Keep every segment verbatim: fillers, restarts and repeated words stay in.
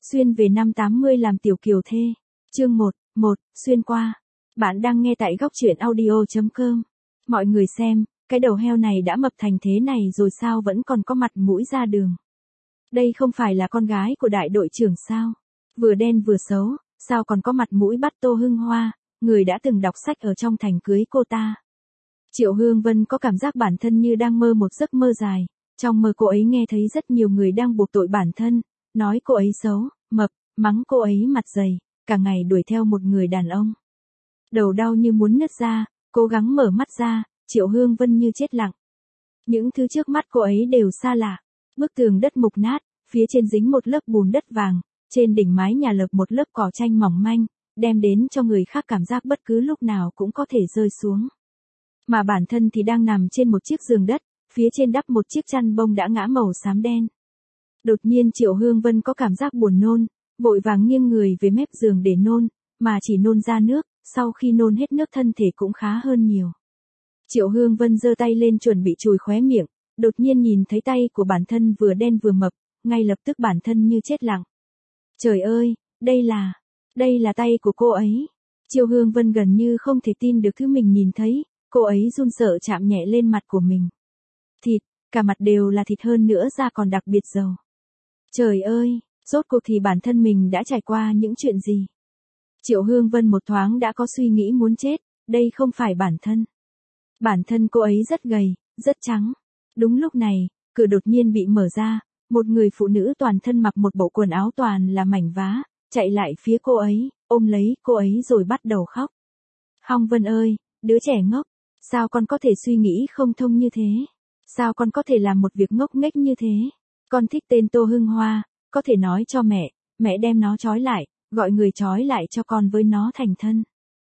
Xuyên về năm tám mươi làm tiểu kiều thê. Chương một, một, xuyên qua. Bạn đang nghe tại góc truyện audio chấm com. Mọi người xem, cái đầu heo này đã mập thành thế này rồi sao vẫn còn có mặt mũi ra đường. Đây không phải là con gái của đại đội trưởng sao? Vừa đen vừa xấu, sao còn có mặt mũi bắt Tô Hưng Hoa, người đã từng đọc sách ở trong thành cưới cô ta. Triệu Hương Vân có cảm giác bản thân như đang mơ một giấc mơ dài. Trong mơ cô ấy nghe thấy rất nhiều người đang buộc tội bản thân, nói cô ấy xấu, mập, mắng cô ấy mặt dày, cả ngày đuổi theo một người đàn ông. Đầu đau như muốn nứt ra, cố gắng mở mắt ra, Triệu Hương Vân như chết lặng. Những thứ trước mắt cô ấy đều xa lạ. Bức tường đất mục nát, phía trên dính một lớp bùn đất vàng, trên đỉnh mái nhà lợp một lớp cỏ tranh mỏng manh, đem đến cho người khác cảm giác bất cứ lúc nào cũng có thể rơi xuống. Mà bản thân thì đang nằm trên một chiếc giường đất, phía trên đắp một chiếc chăn bông đã ngã màu xám đen. Đột nhiên Triệu Hương Vân có cảm giác buồn nôn, vội vàng nghiêng người về mép giường để nôn, mà chỉ nôn ra nước, sau khi nôn hết nước thân thể cũng khá hơn nhiều. Triệu Hương Vân giơ tay lên chuẩn bị chùi khóe miệng, đột nhiên nhìn thấy tay của bản thân vừa đen vừa mập, ngay lập tức bản thân như chết lặng. Trời ơi, đây là, đây là tay của cô ấy. Triệu Hương Vân gần như không thể tin được thứ mình nhìn thấy, cô ấy run sợ chạm nhẹ lên mặt của mình. Thịt, cả mặt đều là thịt, hơn nữa da còn đặc biệt dầu. Trời ơi, rốt cuộc thì bản thân mình đã trải qua những chuyện gì? Triệu Hương Vân một thoáng đã có suy nghĩ muốn chết, đây không phải bản thân. Bản thân cô ấy rất gầy, rất trắng. Đúng lúc này, cửa đột nhiên bị mở ra, một người phụ nữ toàn thân mặc một bộ quần áo toàn là mảnh vá, chạy lại phía cô ấy, ôm lấy cô ấy rồi bắt đầu khóc. Hong Vân ơi, đứa trẻ ngốc, sao con có thể suy nghĩ không thông như thế? Sao con có thể làm một việc ngốc nghếch như thế? Con thích tên Tô Hưng Hoa, có thể nói cho mẹ, mẹ đem nó trói lại, gọi người trói lại cho con với nó thành thân.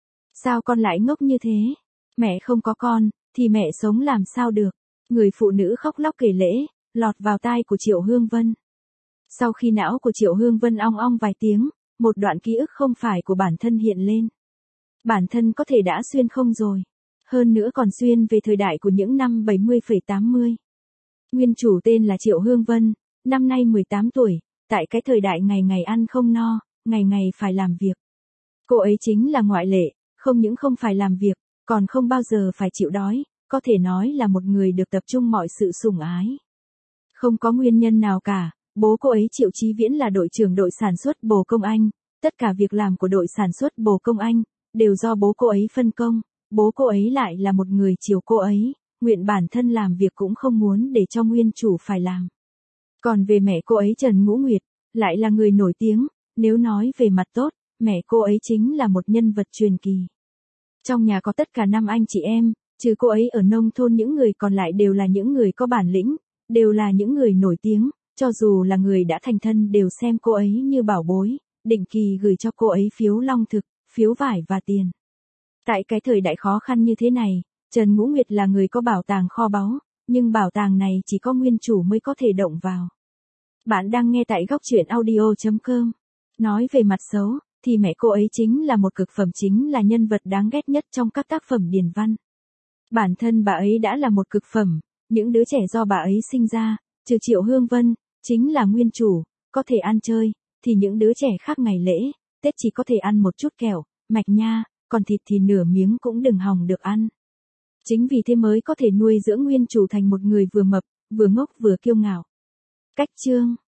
Sao con lại ngốc như thế? Mẹ không có con, thì mẹ sống làm sao được? Người phụ nữ khóc lóc kể lể, lọt vào tai của Triệu Hương Vân. Sau khi não của Triệu Hương Vân ong ong vài tiếng, một đoạn ký ức không phải của bản thân hiện lên. Bản thân có thể đã xuyên không rồi. Hơn nữa còn xuyên về thời đại của những năm bảy mươi tám mươi. Nguyên chủ tên là Triệu Hương Vân, năm nay mười tám tuổi, tại cái thời đại ngày ngày ăn không no, ngày ngày phải làm việc. Cô ấy chính là ngoại lệ, không những không phải làm việc, còn không bao giờ phải chịu đói, có thể nói là một người được tập trung mọi sự sủng ái. Không có nguyên nhân nào cả, bố cô ấy Triệu Chí Viễn là đội trưởng đội sản xuất Bồ Công Anh, tất cả việc làm của đội sản xuất Bồ Công Anh, đều do bố cô ấy phân công, bố cô ấy lại là một người chiều cô ấy, nguyện bản thân làm việc cũng không muốn để cho nguyên chủ phải làm. Còn về mẹ cô ấy Trần Ngũ Nguyệt, lại là người nổi tiếng, nếu nói về mặt tốt, mẹ cô ấy chính là một nhân vật truyền kỳ. Trong nhà có tất cả năm anh chị em, trừ cô ấy ở nông thôn những người còn lại đều là những người có bản lĩnh, đều là những người nổi tiếng, cho dù là người đã thành thân đều xem cô ấy như bảo bối, định kỳ gửi cho cô ấy phiếu long thực, phiếu vải và tiền. Tại cái thời đại khó khăn như thế này, Trần Ngũ Nguyệt là người có bảo tàng kho báu, nhưng bảo tàng này chỉ có nguyên chủ mới có thể động vào. Bạn đang nghe tại góc truyện audio chấm com. Nói về mặt xấu, thì mẹ cô ấy chính là một cực phẩm, chính là nhân vật đáng ghét nhất trong các tác phẩm điển văn. Bản thân bà ấy đã là một cực phẩm, những đứa trẻ do bà ấy sinh ra, trừ Triệu Hương Vân, chính là nguyên chủ, có thể ăn chơi, thì những đứa trẻ khác ngày lễ, Tết chỉ có thể ăn một chút kẹo, mạch nha, còn thịt thì nửa miếng cũng đừng hòng được ăn. Chính vì thế mới có thể nuôi dưỡng nguyên chủ thành một người vừa mập, vừa ngốc vừa kiêu ngạo. Cách chương